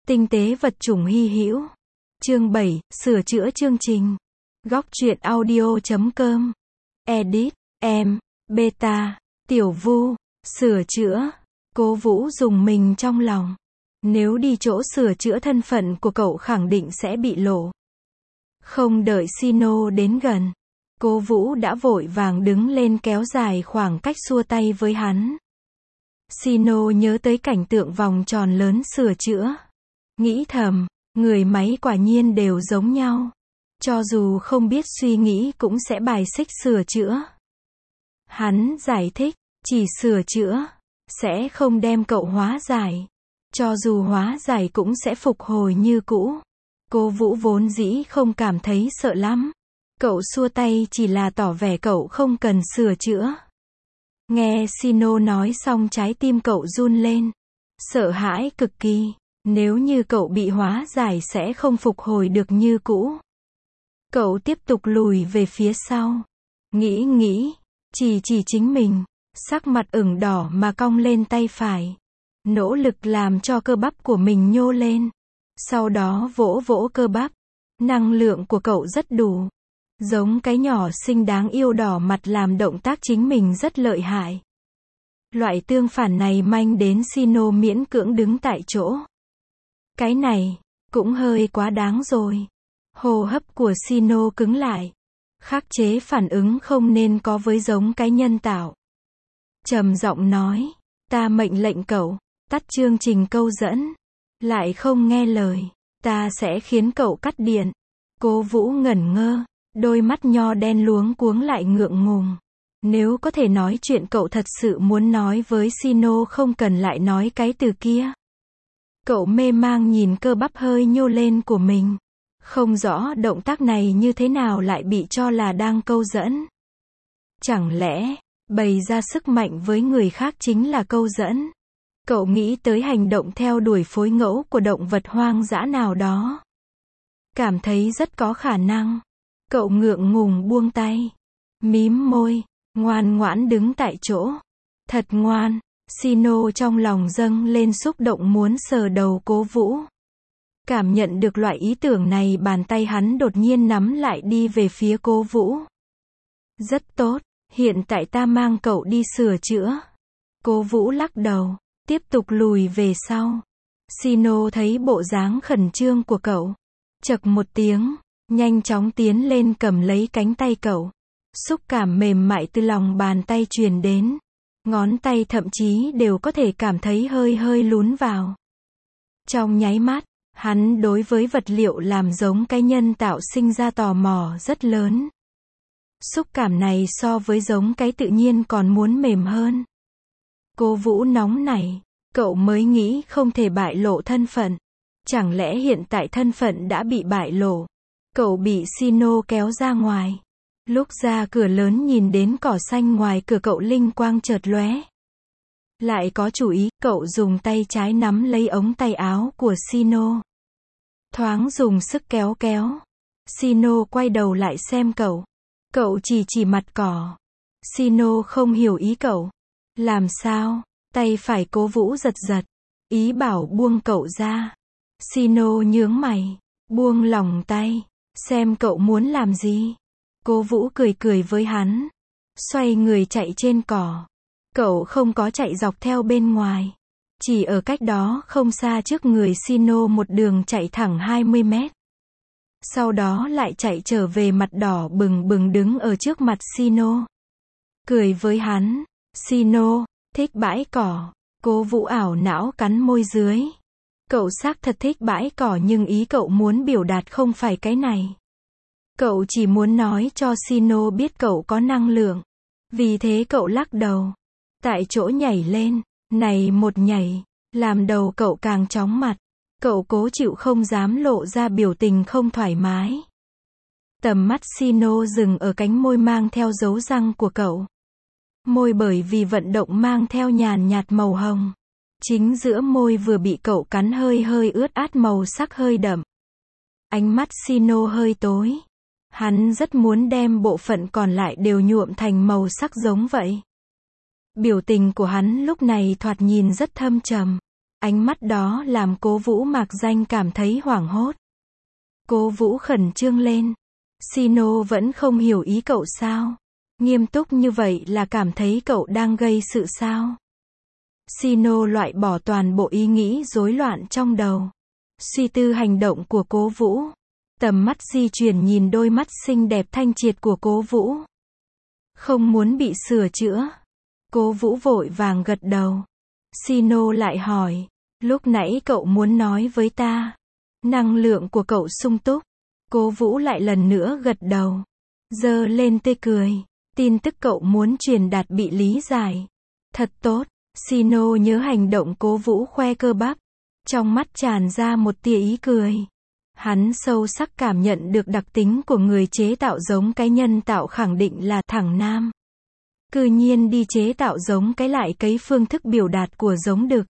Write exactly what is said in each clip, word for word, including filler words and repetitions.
Tinh tế vật chủng hy hữu. Chương bảy, sửa chữa chương trình. Góc truyện audio chấm com. Edit, em, beta, Tiểu Vu, sửa chữa. Cố Vũ dùng mình trong lòng. Nếu đi chỗ sửa chữa thân phận của cậu khẳng định sẽ bị lộ. Không đợi Sino đến gần, Cố Vũ đã vội vàng đứng lên kéo dài khoảng cách xua tay với hắn. Sino nhớ tới cảnh tượng vòng tròn lớn sửa chữa. Nghĩ thầm, người máy quả nhiên đều giống nhau. Cho dù không biết suy nghĩ cũng sẽ bài xích sửa chữa. Hắn giải thích, chỉ sửa chữa, sẽ không đem cậu hóa giải. Cho dù hóa giải cũng sẽ phục hồi như cũ. Cố Vũ vốn dĩ không cảm thấy sợ lắm. Cậu xua tay chỉ là tỏ vẻ cậu không cần sửa chữa. Nghe Sino nói xong trái tim cậu run lên. Sợ hãi cực kỳ. Nếu như cậu bị hóa giải sẽ không phục hồi được như cũ. Cậu tiếp tục lùi về phía sau. Nghĩ nghĩ, chỉ chỉ chính mình. Sắc mặt ửng đỏ mà cong lên tay phải. Nỗ lực làm cho cơ bắp của mình nhô lên. Sau đó vỗ vỗ cơ bắp. Năng lượng của cậu rất đủ. Giống cái nhỏ xinh đáng yêu đỏ mặt làm động tác chính mình rất lợi hại. Loại tương phản này manh đến Sino miễn cưỡng đứng tại chỗ. Cái này, cũng hơi quá đáng rồi. Hô hấp của Sino cứng lại. Khắc chế phản ứng không nên có với giống cái nhân tạo. Trầm giọng nói, ta mệnh lệnh cậu, tắt chương trình câu dẫn. Lại không nghe lời, ta sẽ khiến cậu cắt điện. Cố Vũ ngẩn ngơ, đôi mắt nho đen luống cuống lại ngượng ngùng. Nếu có thể nói chuyện cậu thật sự muốn nói với Sino không cần lại nói cái từ kia. Cậu mê mang nhìn cơ bắp hơi nhô lên của mình. Không rõ động tác này như thế nào lại bị cho là đang câu dẫn. Chẳng lẽ, bày ra sức mạnh với người khác chính là câu dẫn? Cậu nghĩ tới hành động theo đuổi phối ngẫu của động vật hoang dã nào đó. Cảm thấy rất có khả năng. Cậu ngượng ngùng buông tay. Mím môi, ngoan ngoãn đứng tại chỗ. Thật ngoan. Sino trong lòng dâng lên xúc động muốn sờ đầu Cố Vũ. Cảm nhận được loại ý tưởng này bàn tay hắn đột nhiên nắm lại đi về phía Cố Vũ. Rất tốt, hiện tại ta mang cậu đi sửa chữa. Cố Vũ lắc đầu, tiếp tục lùi về sau. Sino thấy bộ dáng khẩn trương của cậu. Chậc một tiếng, nhanh chóng tiến lên cầm lấy cánh tay cậu. Xúc cảm mềm mại từ lòng bàn tay truyền đến. Ngón tay thậm chí đều có thể cảm thấy hơi hơi lún vào. Trong nháy mắt, hắn đối với vật liệu làm giống cái nhân tạo sinh ra tò mò rất lớn. Xúc cảm này so với giống cái tự nhiên còn muốn mềm hơn. Cố Vũ nóng nảy, cậu mới nghĩ không thể bại lộ thân phận. Chẳng lẽ hiện tại thân phận đã bị bại lộ? Cậu bị Sino kéo ra ngoài. Lúc ra cửa lớn nhìn đến cỏ xanh ngoài cửa cậu linh quang chợt lóe. Lại có chủ ý, cậu dùng tay trái nắm lấy ống tay áo của Sino. Thoáng dùng sức kéo kéo. Sino quay đầu lại xem cậu. Cậu chỉ chỉ mặt cỏ. Sino không hiểu ý cậu. Làm sao? Tay phải Cố Vũ giật giật. Ý bảo buông cậu ra. Sino nhướng mày. Buông lỏng tay. Xem cậu muốn làm gì? Cố Vũ cười cười với hắn. Xoay người chạy trên cỏ. Cậu không có chạy dọc theo bên ngoài. Chỉ ở cách đó không xa trước người Sino một đường chạy thẳng hai mươi mét. Sau đó lại chạy trở về mặt đỏ bừng bừng đứng ở trước mặt Sino. Cười với hắn. Sino, thích bãi cỏ. Cố Vũ ảo não cắn môi dưới. Cậu xác thật thích bãi cỏ nhưng ý cậu muốn biểu đạt không phải cái này. Cậu chỉ muốn nói cho Sino biết cậu có năng lượng. Vì thế cậu lắc đầu. Tại chỗ nhảy lên. Này một nhảy. Làm đầu cậu càng chóng mặt. Cậu cố chịu không dám lộ ra biểu tình không thoải mái. Tầm mắt Sino dừng ở cánh môi mang theo dấu răng của cậu. Môi bởi vì vận động mang theo nhàn nhạt màu hồng. Chính giữa môi vừa bị cậu cắn hơi hơi ướt át màu sắc hơi đậm. Ánh mắt Sino hơi tối. Hắn rất muốn đem bộ phận còn lại đều nhuộm thành màu sắc giống vậy. Biểu tình của hắn lúc này thoạt nhìn rất thâm trầm. Ánh mắt đó làm Cố Vũ Mạc Danh cảm thấy hoảng hốt. Cố Vũ khẩn trương lên. Sino vẫn không hiểu ý cậu sao? Nghiêm túc như vậy là cảm thấy cậu đang gây sự sao? Sino loại bỏ toàn bộ ý nghĩ rối loạn trong đầu. Suy tư hành động của Cố Vũ. Tầm mắt di chuyển nhìn đôi mắt xinh đẹp thanh triệt của Cố Vũ. Không muốn bị sửa chữa. Cố Vũ vội vàng gật đầu. Sino lại hỏi, lúc nãy cậu muốn nói với ta. Năng lượng của cậu sung túc. Cố Vũ lại lần nữa gật đầu. Giơ lên tươi cười. Tin tức cậu muốn truyền đạt bị lý giải. Thật tốt. Sino nhớ hành động Cố Vũ khoe cơ bắp. Trong mắt tràn ra một tia ý cười. Hắn sâu sắc cảm nhận được đặc tính của người chế tạo giống cái nhân tạo khẳng định là thẳng nam. Cư nhiên đi chế tạo giống cái lại cấy phương thức biểu đạt của giống đực.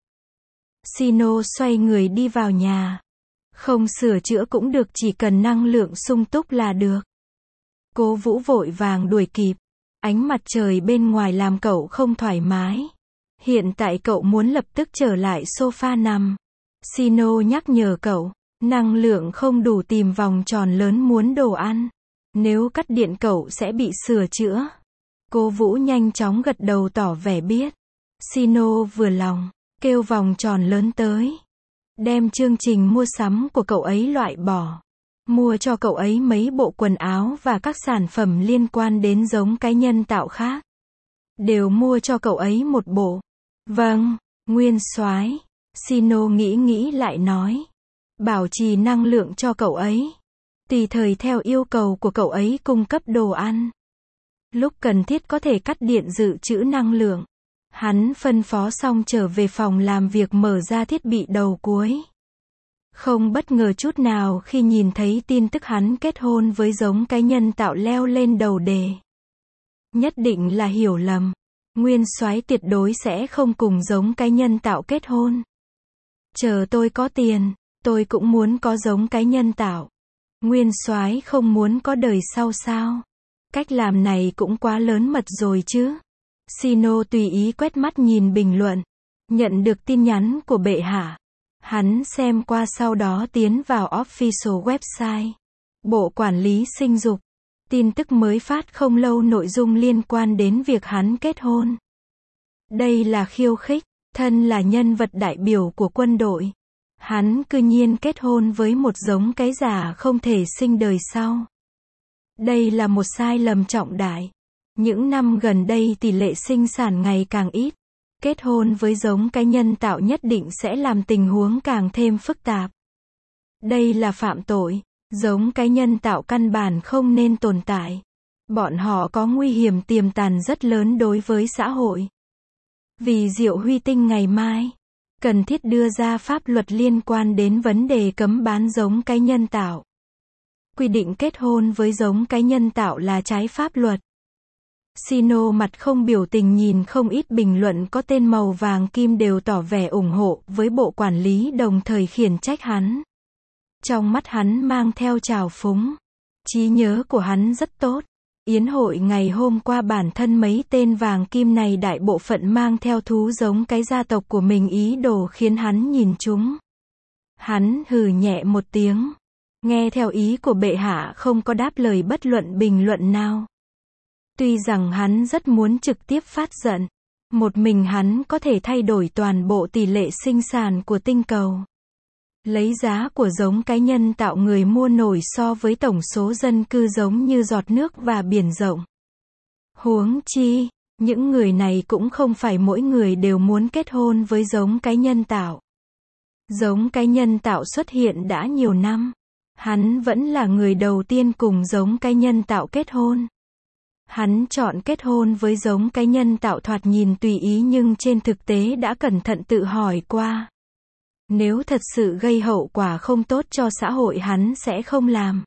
Sino xoay người đi vào nhà. Không sửa chữa cũng được, chỉ cần năng lượng sung túc là được. Cố Vũ vội vàng đuổi kịp. Ánh mặt trời bên ngoài làm cậu không thoải mái. Hiện tại cậu muốn lập tức trở lại sofa nằm. Sino nhắc nhở cậu, năng lượng không đủ tìm vòng tròn lớn muốn đồ ăn. Nếu cắt điện cậu sẽ bị sửa chữa. Cố Vũ nhanh chóng gật đầu tỏ vẻ biết. Sino vừa lòng, kêu vòng tròn lớn tới. Đem chương trình mua sắm của cậu ấy loại bỏ. Mua cho cậu ấy mấy bộ quần áo và các sản phẩm liên quan đến giống cái nhân tạo khác. Đều mua cho cậu ấy một bộ. Vâng, nguyên soái. Sino nghĩ nghĩ lại nói. Bảo trì năng lượng cho cậu ấy. Tùy thời theo yêu cầu của cậu ấy cung cấp đồ ăn. Lúc cần thiết có thể cắt điện dự trữ năng lượng. Hắn phân phó xong trở về phòng làm việc mở ra thiết bị đầu cuối. Không bất ngờ chút nào khi nhìn thấy tin tức hắn kết hôn với giống cái nhân tạo leo lên đầu đề. Nhất định là hiểu lầm. Nguyên soái tuyệt đối sẽ không cùng giống cái nhân tạo kết hôn. Chờ tôi có tiền, tôi cũng muốn có giống cái nhân tạo. Nguyên soái không muốn có đời sau sao? Cách làm này cũng quá lớn mật rồi chứ. Sino tùy ý quét mắt nhìn bình luận. Nhận được tin nhắn của bệ hạ. Hắn xem qua sau đó tiến vào official website. Bộ Quản lý Sinh dục. Tin tức mới phát không lâu nội dung liên quan đến việc hắn kết hôn. Đây là khiêu khích. Thân là nhân vật đại biểu của quân đội. Hắn cư nhiên kết hôn với một giống cái giả không thể sinh đời sau. Đây là một sai lầm trọng đại. Những năm gần đây tỷ lệ sinh sản ngày càng ít. Kết hôn với giống cái nhân tạo nhất định sẽ làm tình huống càng thêm phức tạp. Đây là phạm tội. Giống cái nhân tạo căn bản không nên tồn tại. Bọn họ có nguy hiểm tiềm tàng rất lớn đối với xã hội. Vì Diệu Huy Tinh ngày mai, cần thiết đưa ra pháp luật liên quan đến vấn đề cấm bán giống cái nhân tạo. Quy định kết hôn với giống cái nhân tạo là trái pháp luật. Sino mặt không biểu tình nhìn không ít bình luận có tên màu vàng kim đều tỏ vẻ ủng hộ với bộ quản lý đồng thời khiển trách hắn. Trong mắt hắn mang theo trào phúng. Trí nhớ của hắn rất tốt. Yến hội ngày hôm qua bản thân mấy tên vàng kim này đại bộ phận mang theo thú giống cái gia tộc của mình ý đồ khiến hắn nhìn chúng. Hắn hừ nhẹ một tiếng. Nghe theo ý của bệ hạ không có đáp lời bất luận bình luận nào. Tuy rằng hắn rất muốn trực tiếp phát giận. Một mình hắn có thể thay đổi toàn bộ tỷ lệ sinh sản của tinh cầu. Lấy giá của giống cái nhân tạo người mua nổi so với tổng số dân cư giống như giọt nước và biển rộng. Huống chi, những người này cũng không phải mỗi người đều muốn kết hôn với giống cái nhân tạo. Giống cái nhân tạo xuất hiện đã nhiều năm. Hắn vẫn là người đầu tiên cùng giống cái nhân tạo kết hôn. Hắn chọn kết hôn với giống cái nhân tạo thoạt nhìn tùy ý nhưng trên thực tế đã cẩn thận tự hỏi qua. Nếu thật sự gây hậu quả không tốt cho xã hội hắn sẽ không làm.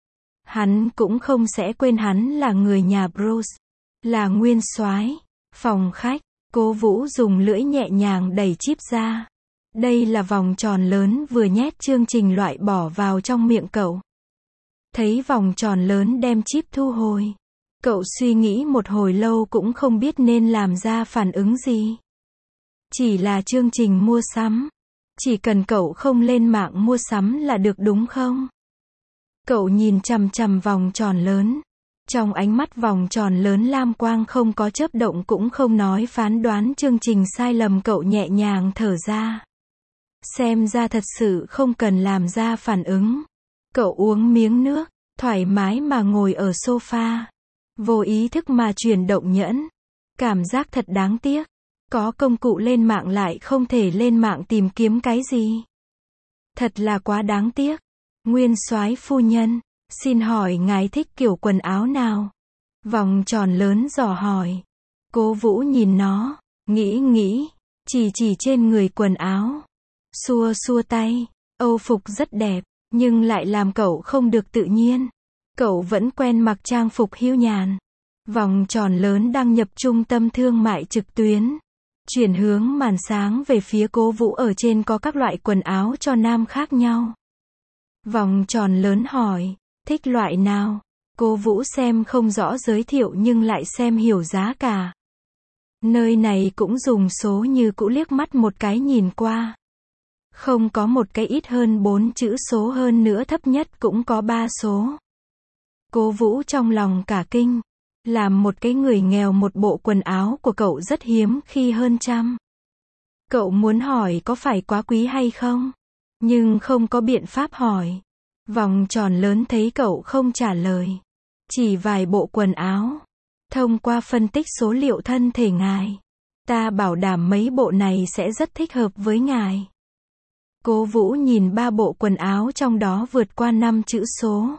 Hắn cũng không sẽ quên hắn là người nhà Bruce. Là nguyên soái. Phòng khách, Cố Vũ dùng lưỡi nhẹ nhàng đẩy chip ra. Đây là vòng tròn lớn vừa nhét chương trình loại bỏ vào trong miệng cậu. Thấy vòng tròn lớn đem chip thu hồi. Cậu suy nghĩ một hồi lâu cũng không biết nên làm ra phản ứng gì. Chỉ là chương trình mua sắm. Chỉ cần cậu không lên mạng mua sắm là được đúng không? Cậu nhìn chằm chằm vòng tròn lớn. Trong ánh mắt vòng tròn lớn lam quang không có chớp động cũng không nói phán đoán chương trình sai lầm, cậu nhẹ nhàng thở ra. Xem ra thật sự không cần làm ra phản ứng. Cậu uống miếng nước, thoải mái mà ngồi ở sofa. Vô ý thức mà chuyển động nhẫn. Cảm giác thật đáng tiếc. Có công cụ lên mạng lại không thể lên mạng tìm kiếm cái gì. Thật là quá đáng tiếc. Nguyên soái phu nhân, xin hỏi ngài thích kiểu quần áo nào? Vòng tròn lớn dò hỏi. Cố Vũ nhìn nó, nghĩ nghĩ, chỉ chỉ trên người quần áo. Xua xua tay, Âu phục rất đẹp, nhưng lại làm cậu không được tự nhiên. Cậu vẫn quen mặc trang phục hiu nhàn. Vòng tròn lớn đăng nhập trung tâm thương mại trực tuyến. Chuyển hướng màn sáng về phía Cố Vũ, ở trên có các loại quần áo cho nam khác nhau. Vòng tròn lớn hỏi, thích loại nào? Cố Vũ xem không rõ giới thiệu nhưng lại xem hiểu giá cả. Nơi này cũng dùng số như cũ, liếc mắt một cái nhìn qua. Không có một cái ít hơn bốn chữ số, hơn nữa thấp nhất cũng có ba số. Cố Vũ trong lòng cả kinh. Làm một cái người nghèo, một bộ quần áo của cậu rất hiếm khi hơn trăm. Cậu muốn hỏi có phải quá quý hay không? Nhưng không có biện pháp hỏi. Vòng tròn lớn thấy cậu không trả lời. Chỉ vài bộ quần áo. Thông qua phân tích số liệu thân thể ngài, ta bảo đảm mấy bộ này sẽ rất thích hợp với ngài. Cố Vũ nhìn ba bộ quần áo trong đó vượt qua năm chữ số.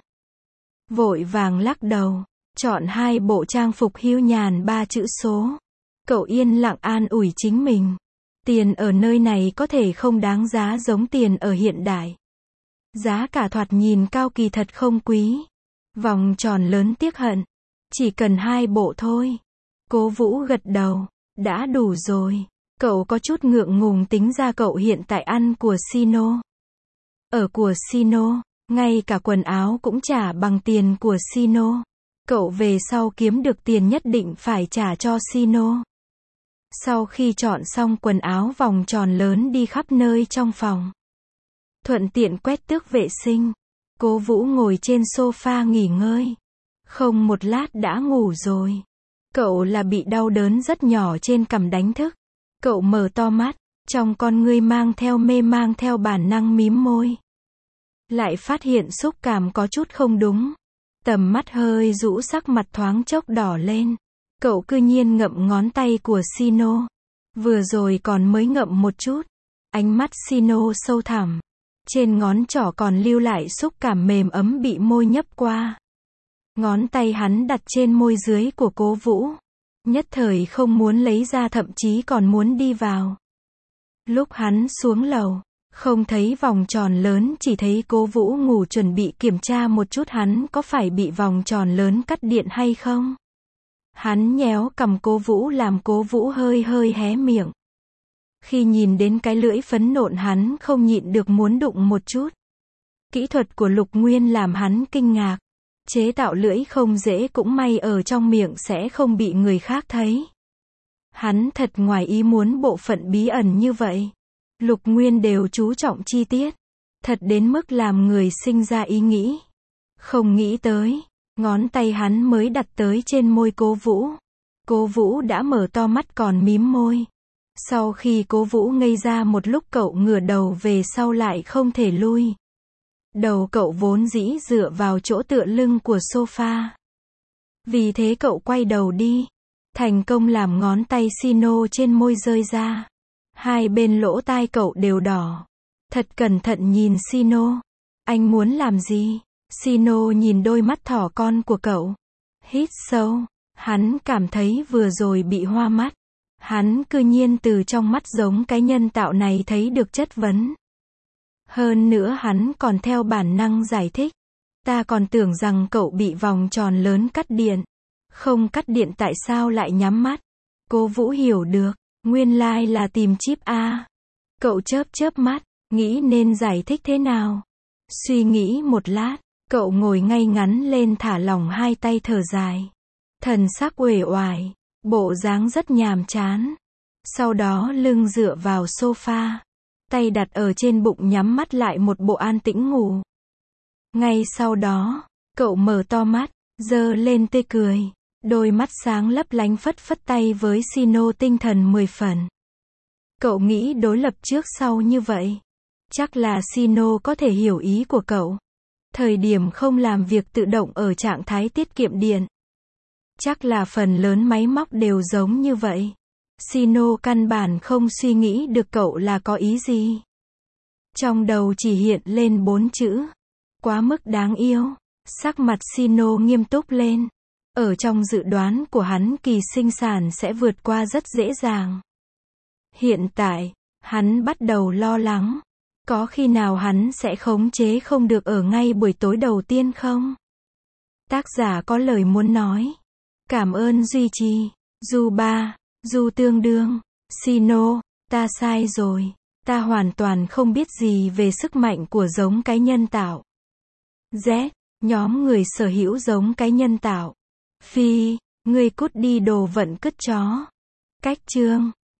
Vội vàng lắc đầu. Chọn hai bộ trang phục hiu nhàn ba chữ số. Cậu yên lặng an ủi chính mình. Tiền ở nơi này có thể không đáng giá giống tiền ở hiện đại. Giá cả thoạt nhìn cao, kỳ thật không quý. Vòng tròn lớn tiếc hận. Chỉ cần hai bộ thôi. Cố Vũ gật đầu. Đã đủ rồi. Cậu có chút ngượng ngùng, tính ra cậu hiện tại ăn của Sino. Ở của Sino, ngay cả quần áo cũng trả bằng tiền của Sino. Cậu về sau kiếm được tiền nhất định phải trả cho Sino. Sau khi chọn xong quần áo, vòng tròn lớn đi khắp nơi trong phòng. Thuận tiện quét tước vệ sinh. Cố Vũ ngồi trên sofa nghỉ ngơi. Không một lát đã ngủ rồi. Cậu là bị đau đớn rất nhỏ trên cằm đánh thức. Cậu mở to mắt, trong con ngươi mang theo mê, mang theo bản năng mím môi. Lại phát hiện xúc cảm có chút không đúng. Tầm mắt hơi rũ, sắc mặt thoáng chốc đỏ lên. Cậu cư nhiên ngậm ngón tay của Sino. Vừa rồi còn mới ngậm một chút. Ánh mắt Sino sâu thẳm. Trên ngón trỏ còn lưu lại xúc cảm mềm ấm bị môi nhấp qua. Ngón tay hắn đặt trên môi dưới của Cố Vũ. Nhất thời không muốn lấy ra, thậm chí còn muốn đi vào. Lúc hắn xuống lầu, không thấy vòng tròn lớn, chỉ thấy Cố Vũ ngủ, chuẩn bị kiểm tra một chút hắn có phải bị vòng tròn lớn cắt điện hay không. Hắn nhéo cằm Cố Vũ làm Cố Vũ hơi hơi hé miệng. Khi nhìn đến cái lưỡi phấn nộn, hắn không nhịn được muốn đụng một chút. Kỹ thuật của Lục Nguyên làm hắn kinh ngạc. Chế tạo lưỡi không dễ, cũng may ở trong miệng sẽ không bị người khác thấy. Hắn thật ngoài ý muốn bộ phận bí ẩn như vậy. Lục Nguyên đều chú trọng chi tiết. Thật đến mức làm người sinh ra ý nghĩ. Không nghĩ tới, ngón tay hắn mới đặt tới trên môi Cố Vũ. Cố Vũ đã mở to mắt còn mím môi. Sau khi Cố Vũ ngây ra một lúc, cậu ngửa đầu về sau lại không thể lui. Đầu cậu vốn dĩ dựa vào chỗ tựa lưng của sofa. Vì thế cậu quay đầu đi. Thành công làm ngón tay Sino trên môi rơi ra. Hai bên lỗ tai cậu đều đỏ. Thật cẩn thận nhìn Sino. Anh muốn làm gì? Sino nhìn đôi mắt thỏ con của cậu. Hít sâu. Hắn cảm thấy vừa rồi bị hoa mắt. Hắn cư nhiên từ trong mắt giống cái nhân tạo này thấy được chất vấn. Hơn nữa hắn còn theo bản năng giải thích. Ta còn tưởng rằng cậu bị vòng tròn lớn cắt điện. Không cắt điện tại sao lại nhắm mắt? Cố Vũ hiểu được. Nguyên lai là tìm chip A. Cậu chớp chớp mắt, nghĩ nên giải thích thế nào. Suy nghĩ một lát, cậu ngồi ngay ngắn lên, thả lỏng hai tay, thở dài. Thần sắc uể oải, bộ dáng rất nhàm chán. Sau đó lưng dựa vào sofa. tay đặt ở trên bụng nhắm mắt lại một bộ an tĩnh ngủ. Ngay sau đó, cậu mở to mắt, giơ lên tươi cười, đôi mắt sáng lấp lánh phất phất tay với Sino tinh thần mười phần. Cậu nghĩ đối lập trước sau như vậy. Chắc là Sino có thể hiểu ý của cậu. Thời điểm không làm việc tự động ở trạng thái tiết kiệm điện. Chắc là phần lớn máy móc đều giống như vậy. Sino căn bản không suy nghĩ được cậu là có ý gì. Trong đầu chỉ hiện lên bốn chữ. Quá mức đáng yêu. Sắc mặt Sino nghiêm túc lên. Ở trong dự đoán của hắn kỳ sinh sản sẽ vượt qua rất dễ dàng. Hiện tại, hắn bắt đầu lo lắng. Có khi nào hắn sẽ khống chế không được ở ngay buổi tối đầu tiên không? Tác giả có lời muốn nói. Cảm ơn duy trì. Du ba, Du tương đương. Sino, ta sai rồi. Ta hoàn toàn không biết gì về sức mạnh của giống cái nhân tạo. Z, nhóm người sở hữu giống cái nhân tạo. Phi, ngươi cút đi đồ vận cứt chó. Cách chương.